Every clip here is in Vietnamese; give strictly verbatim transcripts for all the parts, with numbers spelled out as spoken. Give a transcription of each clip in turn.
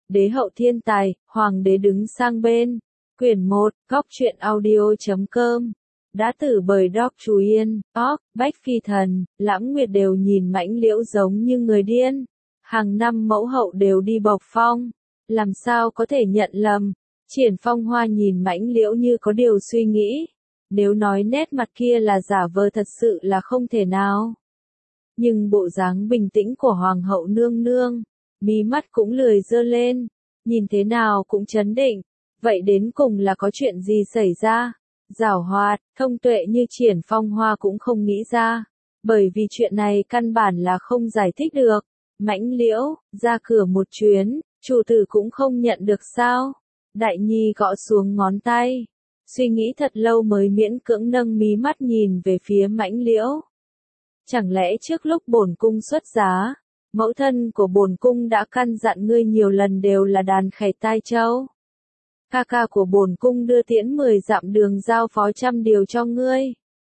Đế hậu thiên tài, hoàng đế đứng sang bên. Quyển một, góc truyện audio chấm com. Đã tử bởi Doc Chú Yên, Óc, Bách Phi Thần, Lãng Nguyệt đều nhìn Mãnh Liễu giống như người điên. Hàng năm mẫu hậu đều đi bộc phong. Làm sao có thể nhận lầm. Triển Phong Hoa nhìn Mãnh Liễu như có điều suy nghĩ. Nếu nói nét mặt kia là giả vờ thật sự là không thể nào. Nhưng bộ dáng bình tĩnh của Hoàng hậu nương nương, mí mắt cũng lười giơ lên, nhìn thế nào cũng trấn định. Vậy đến cùng là có chuyện gì xảy ra? Giảo hoạt, thông tuệ như Triển Phong Hoa cũng không nghĩ ra. Bởi vì chuyện này căn bản là không giải thích được. Mãnh Liễu, ra cửa một chuyến, chủ tử cũng không nhận được sao? Đại Nhi gõ xuống ngón tay. Suy nghĩ thật lâu mới miễn cưỡng nâng mí mắt nhìn về phía Mãnh Liễu. Chẳng lẽ trước lúc bổn cung xuất giá, mẫu thân của bổn cung đã căn dặn ngươi nhiều lần đều là đàn khải tai châu? Ca ca của bổn cung đưa tiễn mười dặm đường giao phó trăm điều cho ngươi.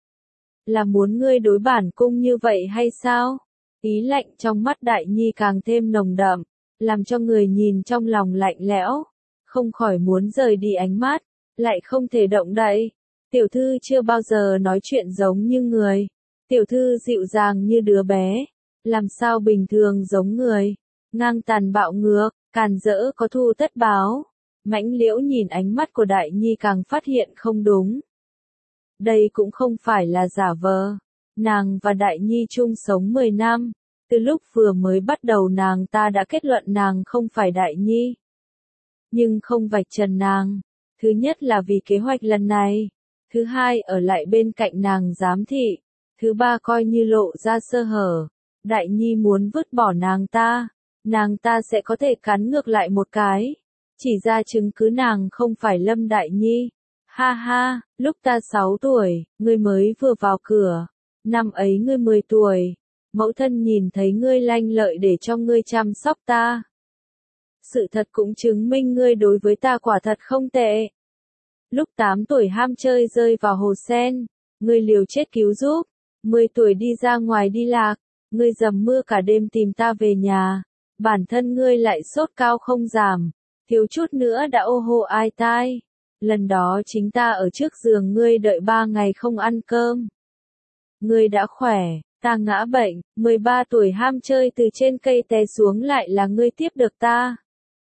Là muốn ngươi đối bản cung như vậy hay sao? Ý lạnh trong mắt Đại Nhi càng thêm nồng đậm, làm cho người nhìn trong lòng lạnh lẽo, không khỏi muốn rời đi ánh mắt, lại không thể động đậy. Tiểu thư chưa bao giờ nói chuyện giống như người. Tiểu thư dịu dàng như đứa bé, làm sao bình thường giống người, ngang tàn bạo ngược, càn rỡ có thu tất báo. Mãnh Liễu nhìn ánh mắt của Đại Nhi càng phát hiện không đúng. Đây cũng không phải là giả vờ. Nàng và Đại Nhi chung sống mười năm, từ lúc vừa mới bắt đầu nàng ta đã kết luận nàng không phải Đại Nhi. Nhưng không vạch trần nàng. Thứ nhất là vì kế hoạch lần này. Thứ hai ở lại bên cạnh nàng giám thị. Thứ ba coi như lộ ra sơ hở. Đại Nhi muốn vứt bỏ nàng ta. Nàng ta sẽ có thể cắn ngược lại một cái. Chỉ ra chứng cứ nàng không phải Lâm Đại Nhi. Ha ha, lúc ta sáu tuổi, ngươi mới vừa vào cửa. Năm ấy ngươi mười tuổi. Mẫu thân nhìn thấy ngươi lanh lợi để cho ngươi chăm sóc ta. Sự thật cũng chứng minh ngươi đối với ta quả thật không tệ. Lúc tám tuổi ham chơi rơi vào hồ sen, ngươi liều chết cứu giúp. mười tuổi đi ra ngoài đi lạc, ngươi dầm mưa cả đêm tìm ta về nhà. Bản thân ngươi lại sốt cao không giảm, thiếu chút nữa đã ô hô ai tai. Lần đó chính ta ở trước giường ngươi đợi ba ngày không ăn cơm. Ngươi đã khỏe, ta ngã bệnh, mười ba tuổi ham chơi từ trên cây té xuống lại là ngươi tiếp được ta.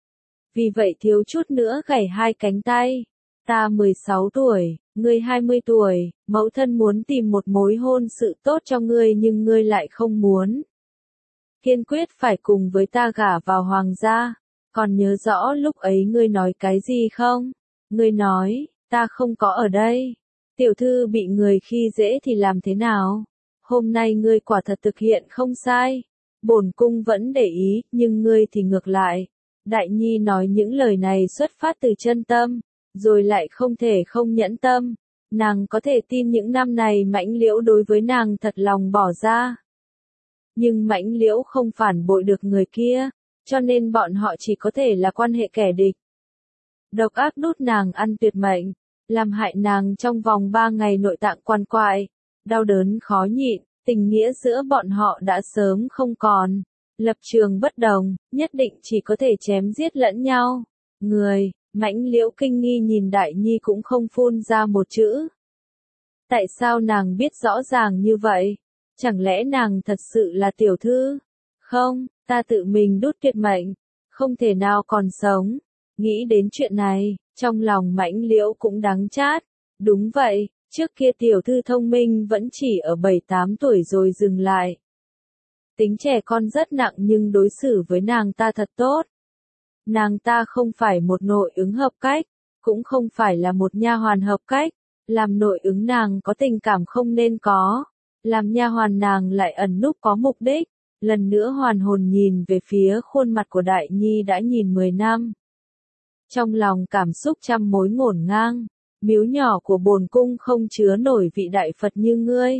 Vì vậy thiếu chút nữa gãy hai cánh tay. Ta mười sáu tuổi, ngươi hai mươi tuổi, mẫu thân muốn tìm một mối hôn sự tốt cho ngươi nhưng ngươi lại không muốn. Kiên quyết phải cùng với ta gả vào hoàng gia. Còn nhớ rõ lúc ấy ngươi nói cái gì không? Ngươi nói, ta không có ở đây. Tiểu thư bị người khi dễ thì làm thế nào? Hôm nay ngươi quả thật thực hiện không sai. Bổn cung vẫn để ý, nhưng ngươi thì ngược lại. Đại Nhi nói những lời này xuất phát từ chân tâm, rồi lại không thể không nhẫn tâm. Nàng có thể tin những năm này Mãnh Liễu đối với nàng thật lòng bỏ ra. Nhưng Mãnh Liễu không phản bội được người kia, cho nên bọn họ chỉ có thể là quan hệ kẻ địch. Độc ác đút nàng ăn tuyệt mệnh, làm hại nàng trong vòng ba ngày nội tạng quằn quại, đau đớn khó nhịn, tình nghĩa giữa bọn họ đã sớm không còn. Lập trường bất đồng, nhất định chỉ có thể chém giết lẫn nhau. Người, Mãnh Liễu kinh nghi nhìn Đại Nhi cũng không phun ra một chữ. Tại sao nàng biết rõ ràng như vậy? Chẳng lẽ nàng thật sự là tiểu thư? Không, ta tự mình đút tuyệt mệnh, không thể nào còn sống. Nghĩ đến chuyện này, trong lòng Mãnh Liễu cũng đắng chát. Đúng vậy, trước kia tiểu thư thông minh vẫn chỉ ở bảy tám tuổi rồi dừng lại. Tính trẻ con rất nặng nhưng đối xử với nàng ta thật tốt. Nàng ta không phải một nội ứng hợp cách, cũng không phải là một nha hoàn hợp cách. Làm nội ứng nàng có tình cảm không nên có. Làm nha hoàn nàng lại ẩn núp có mục đích. Lần nữa hoàn hồn nhìn về phía khuôn mặt của Đại Nhi đã nhìn mười năm. Trong lòng cảm xúc trăm mối ngổn ngang. Miếu nhỏ của bổn cung không chứa nổi vị đại Phật như ngươi.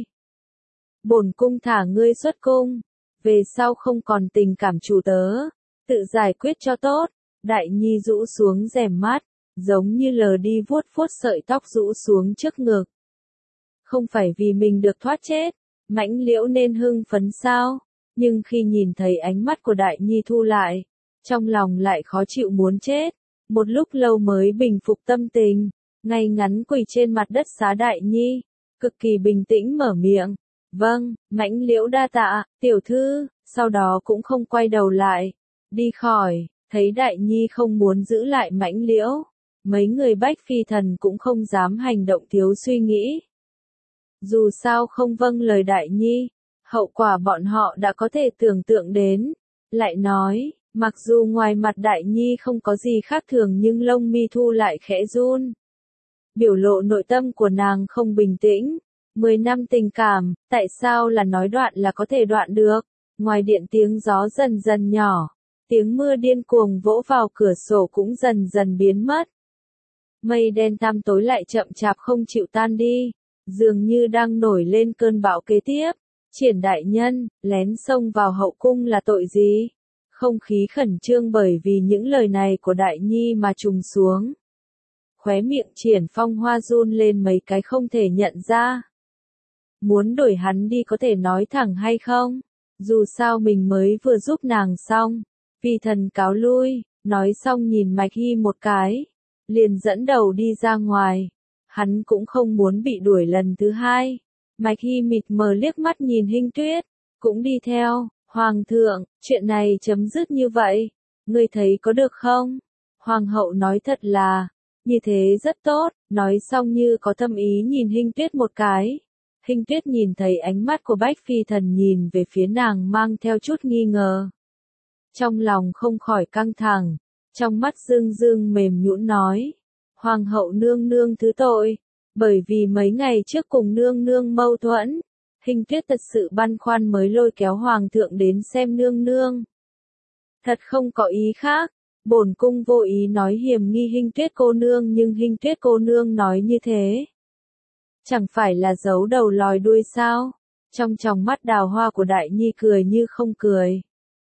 Bổn cung thả ngươi xuất cung. Về sau không còn tình cảm chủ tớ. Tự giải quyết cho tốt. Đại Nhi rũ xuống rèm mắt. Giống như lờ đi vuốt vuốt sợi tóc rũ xuống trước ngực. Không phải vì mình được thoát chết. Mãnh Liễu nên hưng phấn sao? Nhưng khi nhìn thấy ánh mắt của Đại Nhi thu lại. trong lòng lại khó chịu muốn chết, một lúc lâu mới bình phục tâm tình, ngay ngắn quỳ trên mặt đất xá Đại Nhi, cực kỳ bình tĩnh mở miệng, vâng, Mãnh Liễu đa tạ, tiểu thư, sau đó cũng không quay đầu lại, đi khỏi, thấy Đại Nhi không muốn giữ lại Mãnh Liễu, mấy người Bách Phi Thần cũng không dám hành động thiếu suy nghĩ. Dù sao không vâng lời Đại Nhi, hậu quả bọn họ đã có thể tưởng tượng đến, lại nói, mặc dù ngoài mặt Đại Nhi không có gì khác thường nhưng lông mi thu lại khẽ run. Biểu lộ nội tâm của nàng không bình tĩnh, mười năm tình cảm, tại sao là nói đoạn là có thể đoạn được, ngoài điện tiếng gió dần dần nhỏ, tiếng mưa điên cuồng vỗ vào cửa sổ cũng dần dần biến mất. Mây đen tăm tối lại chậm chạp không chịu tan đi, dường như đang nổi lên cơn bão kế tiếp. Triển đại nhân, lén xông vào hậu cung là tội gì? Không khí khẩn trương bởi vì những lời này của Đại Nhi mà trùng xuống. Khóe miệng Triển Phong Hoa run lên mấy cái không thể nhận ra. Muốn đuổi hắn đi có thể nói thẳng hay không? Dù sao mình mới vừa giúp nàng xong. Phi Thần cáo lui, nói xong nhìn Mạch Hy một cái, liền dẫn đầu đi ra ngoài. Hắn cũng không muốn bị đuổi lần thứ hai. Mạch Hy mịt mờ liếc mắt nhìn Hinh Tuyết, cũng đi theo, Hoàng thượng, chuyện này chấm dứt như vậy, ngươi thấy có được không? Hoàng hậu nói thật là, như thế rất tốt, nói xong như có thâm ý nhìn Hinh Tuyết một cái. Hinh Tuyết nhìn thấy ánh mắt của Bách Phi Thần nhìn về phía nàng mang theo chút nghi ngờ. Trong lòng không khỏi căng thẳng, trong mắt dương dương mềm nhũn nói, Hoàng hậu nương nương thứ tội. Bởi vì mấy ngày trước cùng nương nương mâu thuẫn, Hinh Tuyết thật sự băn khoăn mới lôi kéo hoàng thượng đến xem nương nương. Thật không có ý khác, bổn cung vô ý nói hiềm nghi Hinh Tuyết cô nương nhưng Hinh Tuyết cô nương nói như thế. Chẳng phải là giấu đầu lòi đuôi sao? Trong tròng mắt đào hoa của Đại Nhi cười như không cười.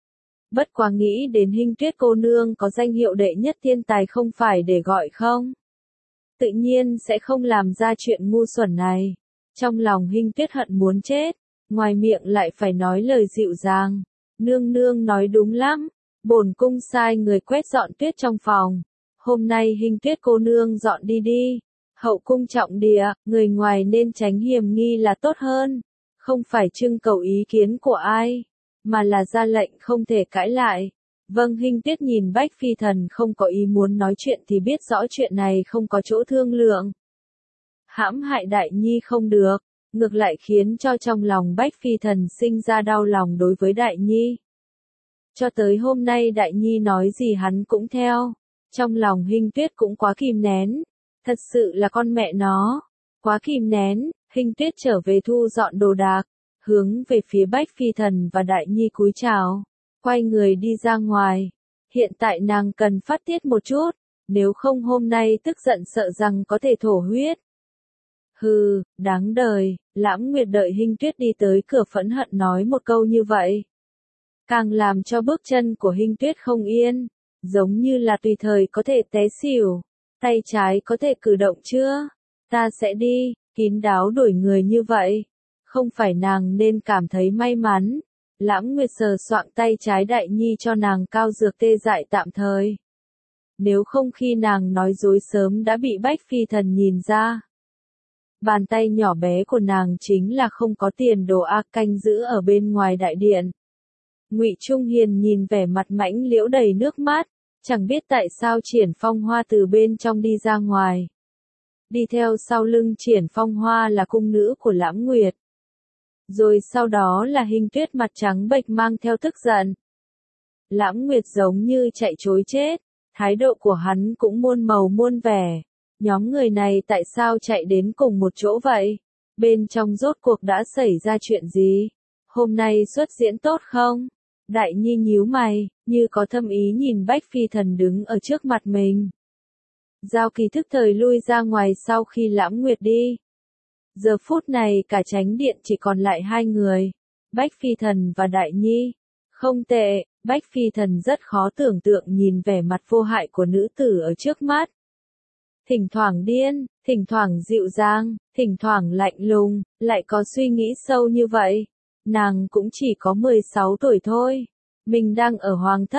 Bất quá nghĩ đến Hinh Tuyết cô nương có danh hiệu đệ nhất thiên tài không phải để gọi không? Tự nhiên sẽ không làm ra chuyện ngu xuẩn này. Trong lòng Hinh Tuyết hận muốn chết, ngoài miệng lại phải nói lời dịu dàng. Nương nương nói đúng lắm, bổn cung sai người quét dọn tuyết trong phòng. Hôm nay Hinh Tuyết cô nương dọn đi đi. Hậu cung trọng địa, người ngoài nên tránh hiềm nghi là tốt hơn. Không phải trưng cầu ý kiến của ai, mà là ra lệnh không thể cãi lại. Vâng, Hinh Tuyết nhìn Bách Phi Thần không có ý muốn nói chuyện thì biết rõ chuyện này không có chỗ thương lượng. Hãm hại Đại Nhi không được, ngược lại khiến cho trong lòng Bách Phi Thần sinh ra đau lòng đối với Đại Nhi. Cho tới hôm nay Đại Nhi nói gì hắn cũng theo, trong lòng Hinh Tuyết cũng quá kìm nén, thật sự là con mẹ nó, quá kìm nén. Hinh Tuyết trở về thu dọn đồ đạc, hướng về phía Bách Phi Thần và Đại Nhi cúi chào. Quay người đi ra ngoài. Hiện tại nàng cần phát tiết một chút, nếu không hôm nay tức giận sợ rằng có thể thổ huyết. Hừ, đáng đời, Lãm Nguyệt đợi Hinh Tuyết đi tới cửa phẫn hận nói một câu như vậy. Càng làm cho bước chân của Hinh Tuyết không yên, giống như là tùy thời có thể té xỉu. Tay trái có thể cử động chưa? Ta sẽ đi, kín đáo đuổi người như vậy. Không phải nàng nên cảm thấy may mắn. Lãm Nguyệt sờ soạng tay trái Đại Nhi cho nàng cao dược tê dại tạm thời. Nếu không khi nàng nói dối sớm đã bị Bách Phi Thần nhìn ra. Bàn tay nhỏ bé của nàng chính là không có tiền đồ a canh giữ ở bên ngoài đại điện. Ngụy Trung Hiền nhìn vẻ mặt Mãnh Liễu đầy nước mắt, chẳng biết tại sao Triển Phong Hoa từ bên trong đi ra ngoài. Đi theo sau lưng Triển Phong Hoa là cung nữ của Lãm Nguyệt. Rồi sau đó là Hinh Tuyết mặt trắng bệch mang theo tức giận. Lãm Nguyệt giống như chạy trối chết, thái độ của hắn cũng muôn màu muôn vẻ. Nhóm người này tại sao chạy đến cùng một chỗ vậy? Bên trong rốt cuộc đã xảy ra chuyện gì? Hôm nay xuất diễn tốt không? Đại Nhi nhíu mày, như có thâm ý nhìn Bách Phi Thần đứng ở trước mặt mình. Giao Kỳ thức thời lui ra ngoài sau khi Lãm Nguyệt đi. Giờ phút này cả chánh điện chỉ còn lại hai người, Bách Phi Thần và Đại Nhi. Không tệ, Bách Phi Thần rất khó tưởng tượng nhìn vẻ mặt vô hại của nữ tử ở trước mắt. Thỉnh thoảng điên, thỉnh thoảng dịu dàng, thỉnh thoảng lạnh lùng, lại có suy nghĩ sâu như vậy. Nàng cũng chỉ có mười sáu tuổi thôi. Mình đang ở hoàng thất,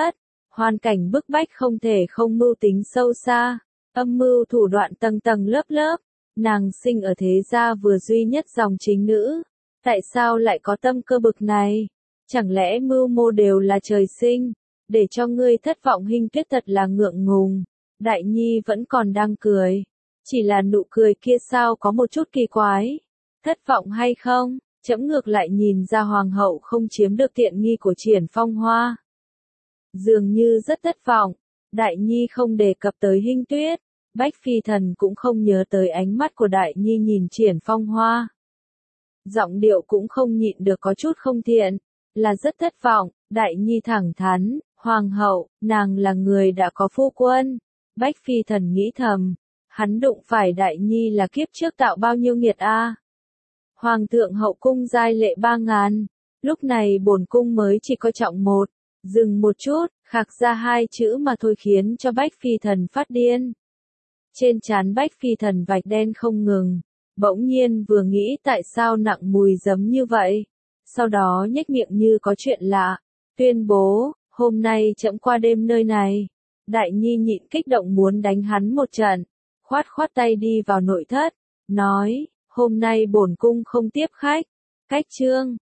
Hoàn cảnh bức bách không thể không mưu tính sâu xa, âm mưu thủ đoạn tầng tầng lớp lớp. Nàng sinh ở thế gia vừa duy nhất dòng chính nữ, tại sao lại có tâm cơ bực này? Chẳng lẽ mưu mô đều là trời sinh, để cho ngươi thất vọng? Hinh Tuyết thật là ngượng ngùng. Đại Nhi vẫn còn đang cười, chỉ là nụ cười kia sao có một chút kỳ quái. Thất vọng hay không? Trẫm ngược lại nhìn ra hoàng hậu không chiếm được tiện nghi của Triển Phong Hoa. Dường như rất thất vọng. Đại Nhi không đề cập tới Hinh Tuyết, Bách Phi Thần cũng không nhớ tới ánh mắt của Đại Nhi nhìn Triển Phong Hoa. Giọng điệu cũng không nhịn được có chút không thiện, là rất thất vọng. Đại Nhi thẳng thắn, hoàng hậu, nàng là người đã có phu quân. Bách Phi Thần nghĩ thầm, hắn đụng phải Đại Nhi là kiếp trước tạo bao nhiêu nghiệt a. Hoàng thượng hậu cung giai lệ ba ngàn, lúc này bổn cung mới chỉ coi trọng một. Dừng một chút, khạc ra hai chữ mà thôi khiến cho Bách Phi Thần phát điên. Trên trán Bách Phi Thần vạch đen không ngừng, bỗng nhiên vừa nghĩ tại sao nặng mùi giấm như vậy. Sau đó nhếch miệng như có chuyện lạ, tuyên bố, hôm nay trẫm qua đêm nơi này. Đại Nhi nhịn kích động muốn đánh hắn một trận, khoát khoát tay đi vào nội thất, nói, hôm nay bổn cung không tiếp khách. Cách chương